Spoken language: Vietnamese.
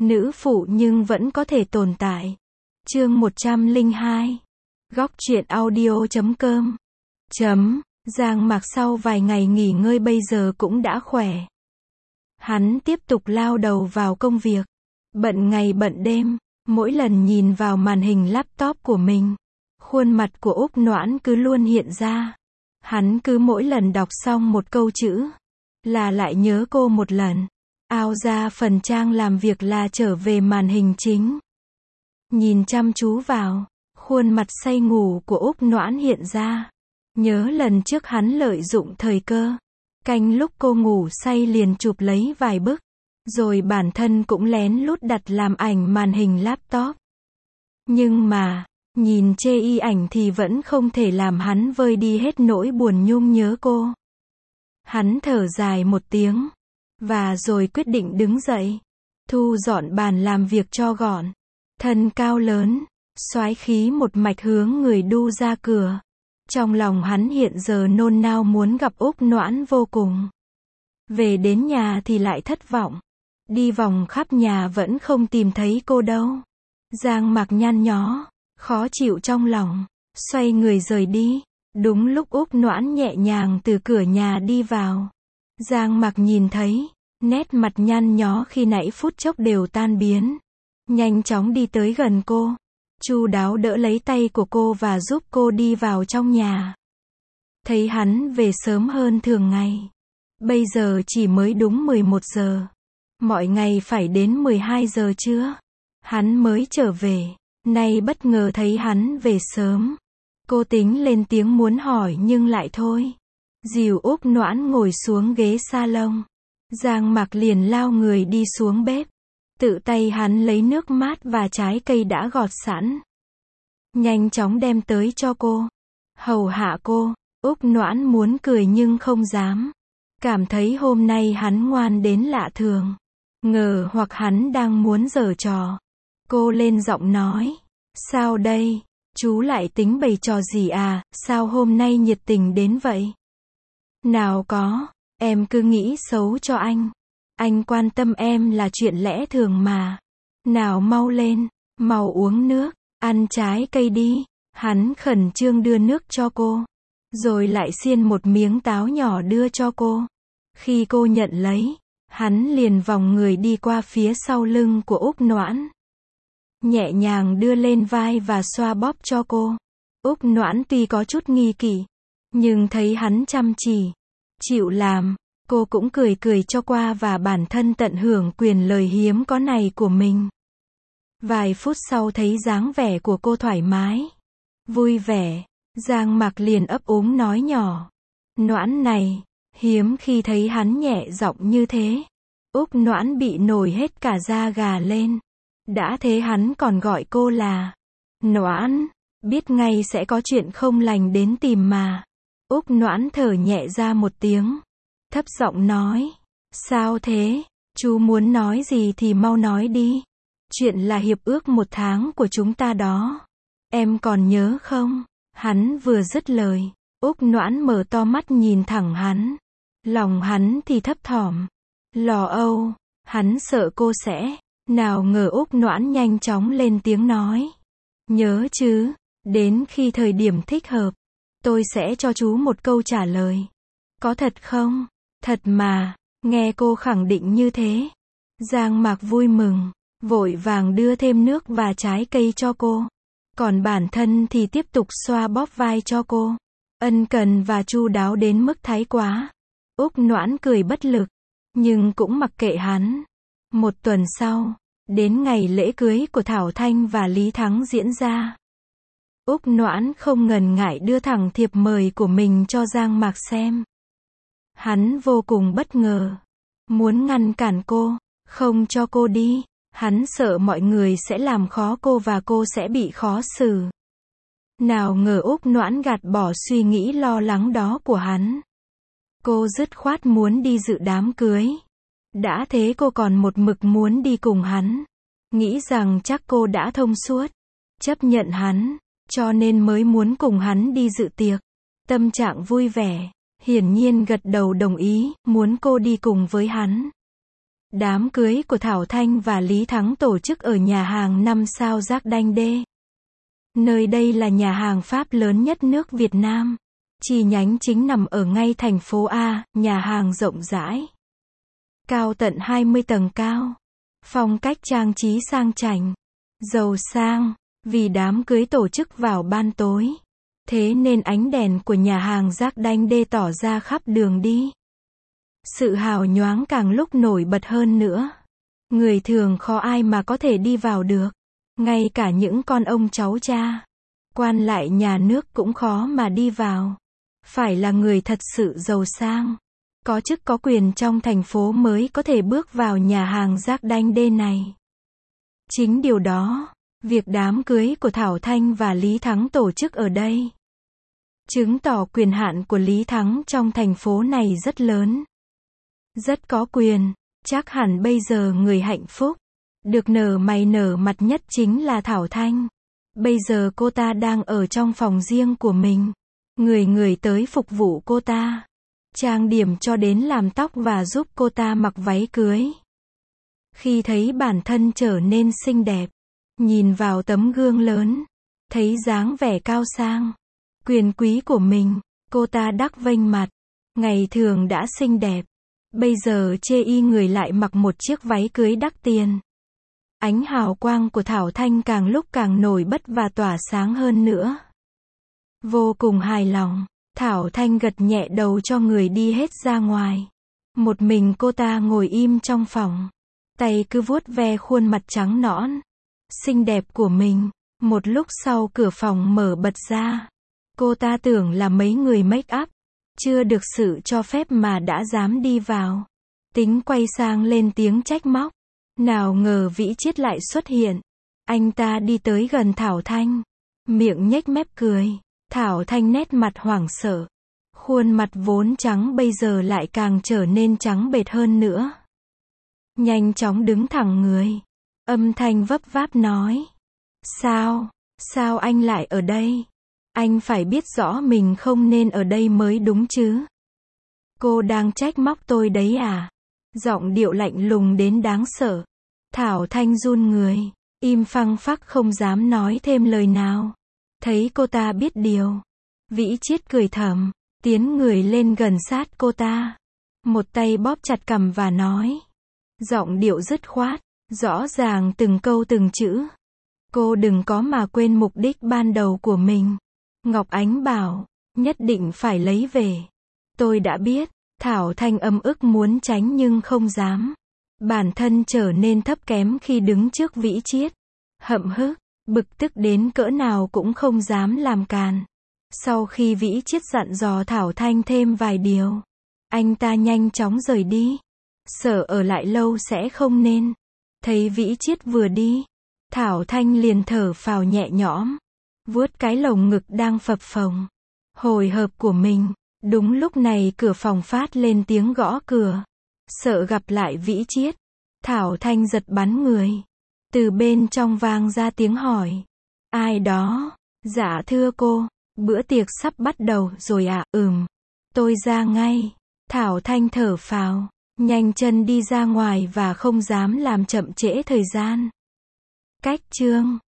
nữ phụ nhưng vẫn có thể tồn tại. Chương 102. Góc truyện audio.com. Giang Mạc sau vài ngày nghỉ ngơi bây giờ cũng đã khỏe. Hắn tiếp tục lao đầu vào công việc. Bận ngày bận đêm, mỗi lần nhìn vào màn hình laptop của mình, khuôn mặt của Úc Noãn cứ luôn hiện ra. Hắn cứ mỗi lần đọc xong một câu chữ, là lại nhớ cô một lần. Ao ra phần trang làm việc là trở về màn hình chính. Nhìn chăm chú vào, khuôn mặt say ngủ của Úc Noãn hiện ra. Nhớ lần trước hắn lợi dụng thời cơ, canh lúc cô ngủ say liền chụp lấy vài bức, rồi bản thân cũng lén lút đặt làm ảnh màn hình laptop. Nhưng mà, nhìn chê y ảnh thì vẫn không thể làm hắn vơi đi hết nỗi buồn nhung nhớ cô. Hắn thở dài một tiếng, và rồi quyết định đứng dậy, thu dọn bàn làm việc cho gọn. Thân cao lớn, soái khí một mạch hướng người đu ra cửa. Trong lòng hắn hiện giờ nôn nao muốn gặp Úc Noãn vô cùng. Về đến nhà thì lại thất vọng. Đi vòng khắp nhà vẫn không tìm thấy cô đâu. Giang Mạc nhăn nhó, khó chịu trong lòng, xoay người rời đi. Đúng lúc Úc Noãn nhẹ nhàng từ cửa nhà đi vào, Giang Mạc nhìn thấy, nét mặt nhăn nhó khi nãy phút chốc đều tan biến. Nhanh chóng đi tới gần cô, chu đáo đỡ lấy tay của cô và giúp cô đi vào trong nhà. Thấy hắn về sớm hơn thường ngày. Bây giờ chỉ mới đúng 11 giờ. Mọi ngày phải đến 12 giờ trưa hắn mới trở về. Nay bất ngờ thấy hắn về sớm. Cô tính lên tiếng muốn hỏi nhưng lại thôi. Dìu Úc Noãn ngồi xuống ghế salon. Giang Mạc liền lao người đi xuống bếp. Tự tay hắn lấy nước mát và trái cây đã gọt sẵn. Nhanh chóng đem tới cho cô. Hầu hạ cô. Úc Noãn muốn cười nhưng không dám. Cảm thấy hôm nay hắn ngoan đến lạ thường. Ngờ hoặc hắn đang muốn giở trò. Cô lên giọng nói. Sao đây? Chú lại tính bày trò gì à? Sao hôm nay nhiệt tình đến vậy? Nào có, em cứ nghĩ xấu cho anh. Anh quan tâm em là chuyện lẽ thường mà. Nào mau lên, mau uống nước, ăn trái cây đi. Hắn khẩn trương đưa nước cho cô. Rồi lại xiên một miếng táo nhỏ đưa cho cô. Khi cô nhận lấy, hắn liền vòng người đi qua phía sau lưng của Úc Noãn. Nhẹ nhàng đưa lên vai và xoa bóp cho cô. Úc Noãn tuy có chút nghi kỵ, nhưng thấy hắn chăm chỉ, chịu làm, cô cũng cười cười cho qua và bản thân tận hưởng quyền lời hiếm có này của mình. Vài phút sau thấy dáng vẻ của cô thoải mái, vui vẻ, Giang Mạc liền ấp úng nói nhỏ. Noãn này, hiếm khi thấy hắn nhẹ giọng như thế. Úc Noãn bị nổi hết cả da gà lên. Đã thế hắn còn gọi cô là Noãn, biết ngay sẽ có chuyện không lành đến tìm mà. Úc Noãn thở nhẹ ra một tiếng, thấp giọng nói. Sao thế? Chú muốn nói gì thì mau nói đi. Chuyện là hiệp ước 1 tháng của chúng ta đó. Em còn nhớ không? Hắn vừa dứt lời, Úc Noãn mở to mắt nhìn thẳng hắn. Lòng hắn thì thấp thỏm, lo âu, hắn sợ cô sẽ. Nào ngờ Úc Noãn nhanh chóng lên tiếng nói. Nhớ chứ, đến khi thời điểm thích hợp, tôi sẽ cho chú một câu trả lời. Có thật không? Thật mà, nghe cô khẳng định như thế. Giang Mạc vui mừng, vội vàng đưa thêm nước và trái cây cho cô. Còn bản thân thì tiếp tục xoa bóp vai cho cô. Ân cần và chu đáo đến mức thái quá. Úc Noãn cười bất lực, nhưng cũng mặc kệ hắn. Một tuần sau, đến ngày lễ cưới của Thảo Thanh và Lý Thắng diễn ra. Úc Noãn không ngần ngại đưa thẳng thiệp mời của mình cho Giang Mạc xem. Hắn vô cùng bất ngờ, muốn ngăn cản cô, không cho cô đi. Hắn sợ mọi người sẽ làm khó cô và cô sẽ bị khó xử. Nào ngờ Úc Noãn gạt bỏ suy nghĩ lo lắng đó của hắn. Cô dứt khoát muốn đi dự đám cưới. Đã thế cô còn một mực muốn đi cùng hắn. Nghĩ rằng chắc cô đã thông suốt, chấp nhận hắn, cho nên mới muốn cùng hắn đi dự tiệc. Tâm trạng vui vẻ, hiển nhiên gật đầu đồng ý, muốn cô đi cùng với hắn. Đám cưới của Thảo Thanh và Lý Thắng tổ chức ở nhà hàng 5 sao Jac Đanh Đê. Nơi đây là nhà hàng Pháp lớn nhất nước Việt Nam. Chi nhánh chính nằm ở ngay thành phố A, nhà hàng rộng rãi. Cao tận 20 tầng cao. Phong cách trang trí sang chảnh, giàu sang, vì đám cưới tổ chức vào ban tối. Thế nên ánh đèn của nhà hàng Jac Đanh Đê tỏ ra khắp đường đi. Sự hào nhoáng càng lúc nổi bật hơn nữa. Người thường khó ai mà có thể đi vào được. Ngay cả những con ông cháu cha, quan lại nhà nước cũng khó mà đi vào. Phải là người thật sự giàu sang, có chức có quyền trong thành phố mới có thể bước vào nhà hàng Jac Đanh Đê này. Chính điều đó, việc đám cưới của Thảo Thanh và Lý Thắng tổ chức ở đây, chứng tỏ quyền hạn của Lý Thắng trong thành phố này rất lớn. Rất có quyền, chắc hẳn bây giờ người hạnh phúc, được nở mày nở mặt nhất chính là Thảo Thanh. Bây giờ cô ta đang ở trong phòng riêng của mình. Người tới phục vụ cô ta, trang điểm cho đến làm tóc và giúp cô ta mặc váy cưới. Khi thấy bản thân trở nên xinh đẹp, nhìn vào tấm gương lớn, thấy dáng vẻ cao sang, quyền quý của mình, cô ta đắc vênh mặt. Ngày thường đã xinh đẹp, bây giờ chê y người lại mặc một chiếc váy cưới đắt tiền. Ánh hào quang của Thảo Thanh càng lúc càng nổi bật và tỏa sáng hơn nữa. Vô cùng hài lòng, Thảo Thanh gật nhẹ đầu cho người đi hết ra ngoài. Một mình cô ta ngồi im trong phòng, tay cứ vuốt ve khuôn mặt trắng nõn, xinh đẹp của mình. Một lúc sau cửa phòng mở bật ra. Cô ta tưởng là mấy người make up, chưa được sự cho phép mà đã dám đi vào. Tính quay sang lên tiếng trách móc. Nào ngờ Vĩ Chiết lại xuất hiện. Anh ta đi tới gần Thảo Thanh, miệng nhếch mép cười. Thảo Thanh nét mặt hoảng sợ. Khuôn mặt vốn trắng bây giờ lại càng trở nên trắng bệch hơn nữa. Nhanh chóng đứng thẳng người. Âm thanh vấp váp nói. Sao anh lại ở đây? Anh phải biết rõ mình không nên ở đây mới đúng chứ. Cô đang trách móc tôi đấy à? Giọng điệu lạnh lùng đến đáng sợ. Thảo Thanh run người, im phăng phắc không dám nói thêm lời nào. Thấy cô ta biết điều, Vĩ Chiết cười thầm, tiến người lên gần sát cô ta. Một tay bóp chặt cằm và nói. Giọng điệu dứt khoát, rõ ràng từng câu từng chữ. Cô đừng có mà quên mục đích ban đầu của mình. Ngọc Ánh bảo, nhất định phải lấy về. Tôi đã biết. Thảo Thanh ấm ức muốn tránh nhưng không dám. Bản thân trở nên thấp kém khi đứng trước Vĩ Chiết. Hậm hực, bực tức đến cỡ nào cũng không dám làm càn. Sau khi Vĩ Chiết dặn dò Thảo Thanh thêm vài điều, anh ta nhanh chóng rời đi. Sợ ở lại lâu sẽ không nên. Thấy Vĩ Chiết vừa đi, Thảo Thanh liền thở phào nhẹ nhõm, vuốt cái lồng ngực đang phập phồng, hồi hộp của mình. Đúng lúc này cửa phòng phát lên tiếng gõ cửa. Sợ gặp lại Vĩ Chiết, Thảo Thanh giật bắn người. Từ bên trong vang ra tiếng hỏi. Ai đó? Dạ thưa cô, bữa tiệc sắp bắt đầu rồi ạ. Tôi ra ngay. Thảo Thanh thở phào, nhanh chân đi ra ngoài và không dám làm chậm trễ thời gian. Cách chương